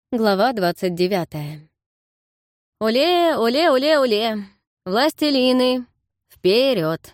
Глава 29. «Оле, оле, оле, оле! Властелины! Вперед!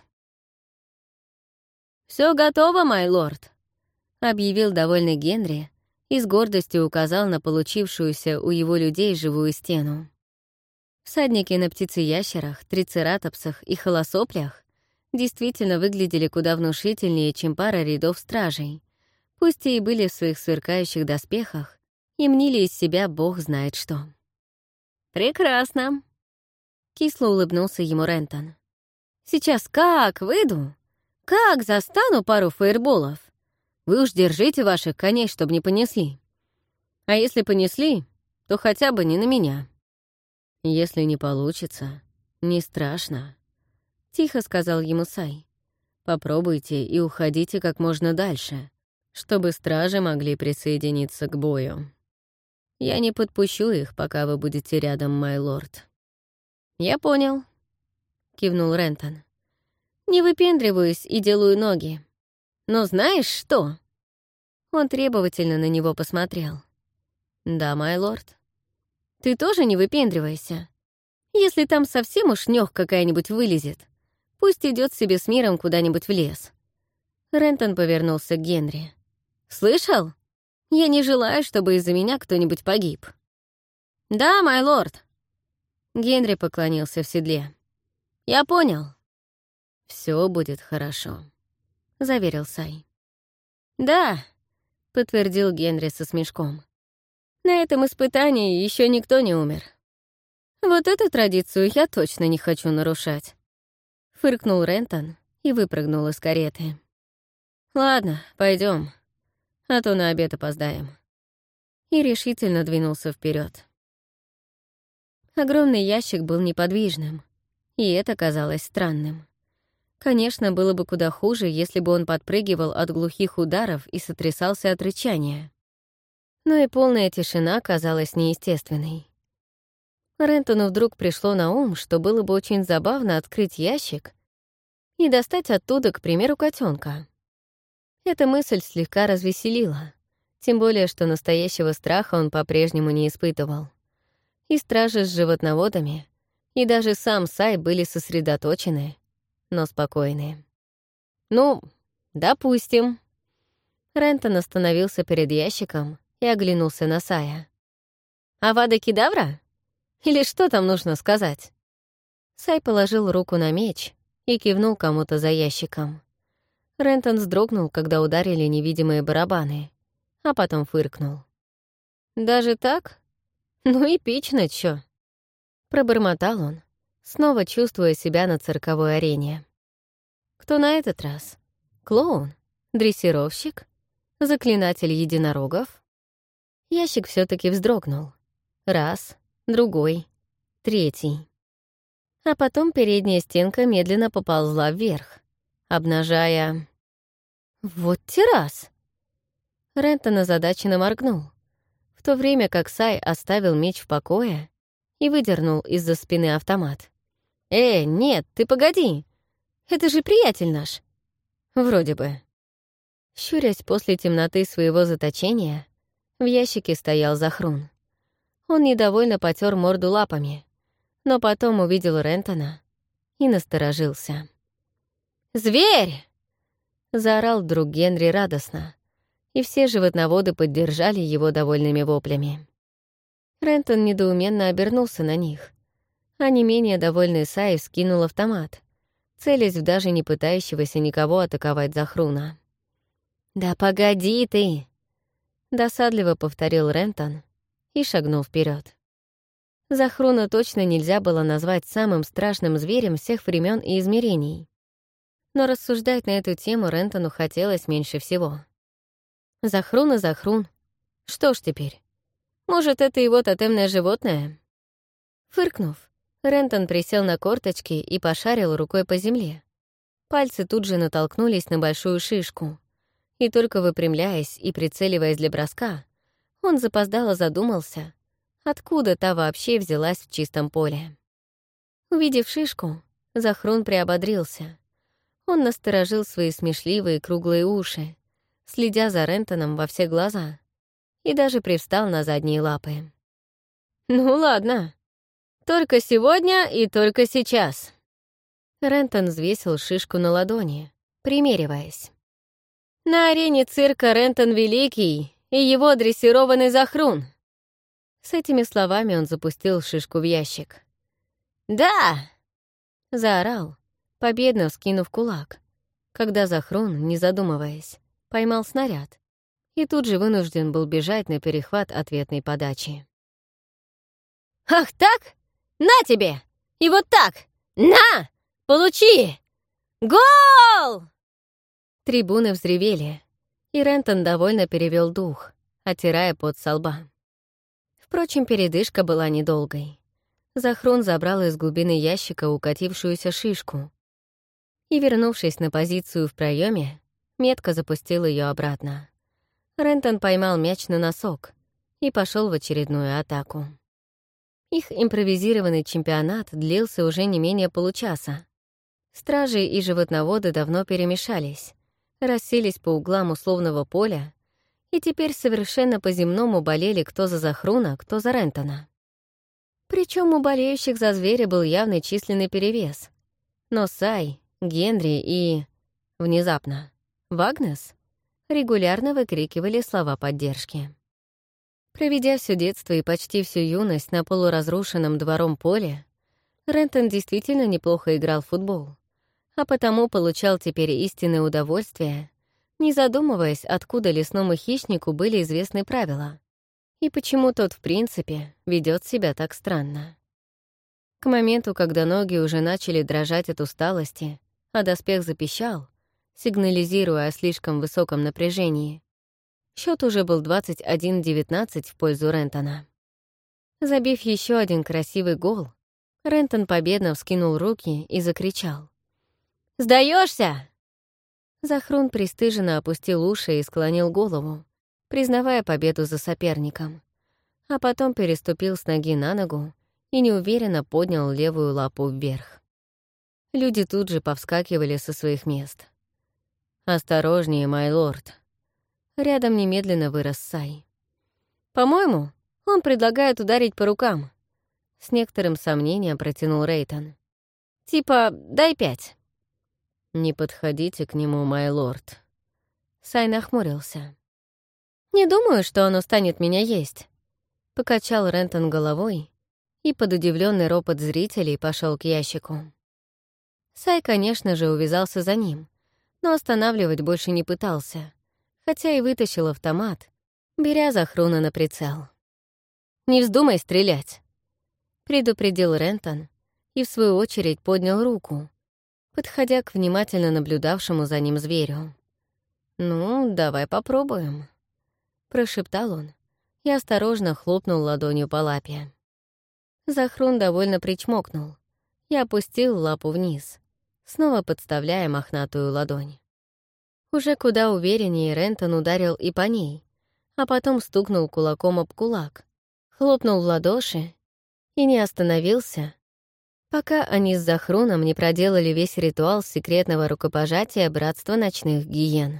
«Все готово, май лорд!» — объявил довольный Генри и с гордостью указал на получившуюся у его людей живую стену. Всадники на птицеящерах, трицератопсах и холосоплях действительно выглядели куда внушительнее, чем пара рядов стражей, пусть и были в своих сверкающих доспехах, и мнили из себя бог знает что. «Прекрасно!» — кисло улыбнулся ему Рентон. «Сейчас как выйду, как застану пару фаерболов. Вы уж держите ваших коней, чтобы не понесли. А если понесли, то хотя бы не на меня». «Если не получится, не страшно», — тихо сказал ему Сай. «Попробуйте и уходите как можно дальше, чтобы стражи могли присоединиться к бою. Я не подпущу их, пока вы будете рядом, май лорд». «Я понял», — кивнул Рентон. «Не выпендриваюсь и делаю ноги. Но знаешь что?» Он требовательно на него посмотрел. «Да, май лорд». «Ты тоже не выпендривайся. Если там совсем уж нёх какая-нибудь вылезет, пусть идёт себе с миром куда-нибудь в лес». Рентон повернулся к Генри. «Слышал? Я не желаю, чтобы из-за меня кто-нибудь погиб». «Да, май лорд». Генри поклонился в седле. «Я понял». «Все будет хорошо», — заверил Сай. «Да», — подтвердил Генри со смешком. «На этом испытании еще никто не умер. Вот эту традицию я точно не хочу нарушать». Фыркнул Рентон и выпрыгнул из кареты. «Ладно, пойдем, а то на обед опоздаем». И решительно двинулся вперед. Огромный ящик был неподвижным, и это казалось странным. Конечно, было бы куда хуже, если бы он подпрыгивал от глухих ударов и сотрясался от рычания. Но и полная тишина казалась неестественной. Рентону вдруг пришло на ум, что было бы очень забавно открыть ящик и достать оттуда, к примеру, котенка. Эта мысль слегка развеселила, тем более, что настоящего страха он по-прежнему не испытывал. И стражи с животноводами, и даже сам Сай были сосредоточены, но спокойны. «Ну, допустим». Рентон остановился перед ящиком и оглянулся на Сая. «Авада Кедавра? Или что там нужно сказать?» Сай положил руку на меч и кивнул кому-то за ящиком. Рентон вздрогнул, когда ударили невидимые барабаны, а потом фыркнул. «Даже так? Ну, эпично чё?» Пробормотал он, снова чувствуя себя на цирковой арене. Кто на этот раз? Клоун? Дрессировщик? Заклинатель единорогов? Ящик все таки вздрогнул. Раз, другой, третий. А потом передняя стенка медленно поползла вверх, обнажая... Вот террас! Рентон озадаченно моргнул, в то время как Сай оставил меч в покое и выдернул из-за спины автомат. Нет, ты погоди! Это же приятель наш!» «Вроде бы». Щурясь после темноты своего заточения, в ящике стоял Захрун. Он недовольно потер морду лапами, но потом увидел Рентона и насторожился. «Зверь!» — заорал вдруг Генри радостно, и все животноводы поддержали его довольными воплями. Рентон недоуменно обернулся на них, а не менее довольный Сай вскинул автомат, целясь в даже не пытающегося никого атаковать Захруна. «Да погоди ты!» — досадливо повторил Рентон и шагнул вперед. Захруна точно нельзя было назвать самым страшным зверем всех времен и измерений. Но рассуждать на эту тему Рентону хотелось меньше всего. Захрун и Захрун. Что ж теперь? Может, это его тотемное животное? Фыркнув, Рентон присел на корточки и пошарил рукой по земле. Пальцы тут же натолкнулись на большую шишку, и только выпрямляясь и прицеливаясь для броска, он запоздало задумался, откуда та вообще взялась в чистом поле. Увидев шишку, Захрун приободрился. Он насторожил свои смешливые круглые уши, следя за Рентоном во все глаза, и даже привстал на задние лапы. «Ну ладно. Только сегодня и только сейчас». Рентон взвесил шишку на ладони, примериваясь. «На арене цирка Рентон Великий и его дрессированный Захрун». С этими словами он запустил шишку в ящик. «Да!» — заорал, победно вскинув кулак, когда Захрун, не задумываясь, поймал снаряд и тут же вынужден был бежать на перехват ответной подачи. «Ах так? На тебе! И вот так! На! Получи! Гол!» Трибуны взревели, и Рентон довольно перевел дух, оттирая пот со лба. Впрочем, передышка была недолгой. Захрун забрал из глубины ящика укатившуюся шишку и, вернувшись на позицию в проеме, метко запустил ее обратно. Рентон поймал мяч на носок и пошел в очередную атаку. Их импровизированный чемпионат длился уже не менее получаса. Стражи и животноводы давно перемешались, расселись по углам условного поля и теперь совершенно по-земному болели кто за Захруна, кто за Рентона. Причем у болеющих за зверя был явный численный перевес. Но Сай, Генри и... внезапно, Вагнес регулярно выкрикивали слова поддержки. Проведя все детство и почти всю юность на полуразрушенном двором поле, Рентон действительно неплохо играл в футбол, а потому получал теперь истинное удовольствие, не задумываясь, откуда лесному хищнику были известны правила и почему тот, в принципе, ведет себя так странно. К моменту, когда ноги уже начали дрожать от усталости, а доспех запищал, сигнализируя о слишком высоком напряжении, счет уже был 21-19 в пользу Рентона. Забив еще один красивый гол, Рентон победно вскинул руки и закричал: «Сдаешься?» Захрун пристыженно опустил уши и склонил голову, признавая победу за соперником, а потом переступил с ноги на ногу и неуверенно поднял левую лапу вверх. Люди тут же повскакивали со своих мест. «Осторожнее, май лорд!» Рядом немедленно вырос Сай. «По-моему, он предлагает ударить по рукам», — с некоторым сомнением протянул Рейтон. «Типа, дай 5». «Не подходите к нему, май лорд». Сай нахмурился. «Не думаю, что оно станет меня есть», — покачал Рентон головой и под удивленный ропот зрителей пошел к ящику. Сай, конечно же, увязался за ним, но останавливать больше не пытался, хотя и вытащил автомат, беря Захруна на прицел. «Не вздумай стрелять», — предупредил Рентон и, в свою очередь, поднял руку, подходя к внимательно наблюдавшему за ним зверю. «Ну, давай попробуем», — прошептал он и осторожно хлопнул ладонью по лапе. Захрун довольно причмокнул и опустил лапу вниз, снова подставляя мохнатую ладонь. Уже куда увереннее Рентон ударил и по ней, а потом стукнул кулаком об кулак, хлопнул в ладоши и не остановился, пока они с Захруном не проделали весь ритуал секретного рукопожатия Братства Ночных Гиен.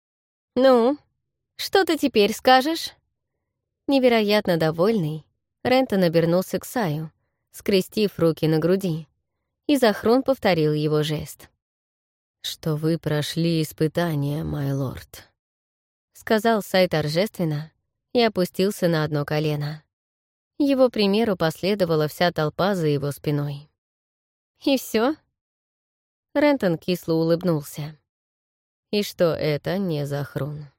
«Ну, что ты теперь скажешь?» Невероятно довольный, Рентон обернулся к Саю, скрестив руки на груди, и Захрун повторил его жест. «Что вы прошли испытание, май лорд», — сказал Сай торжественно и опустился на одно колено. Его примеру последовала вся толпа за его спиной. «И все? Рентон кисло улыбнулся. «И что это не Захрун?»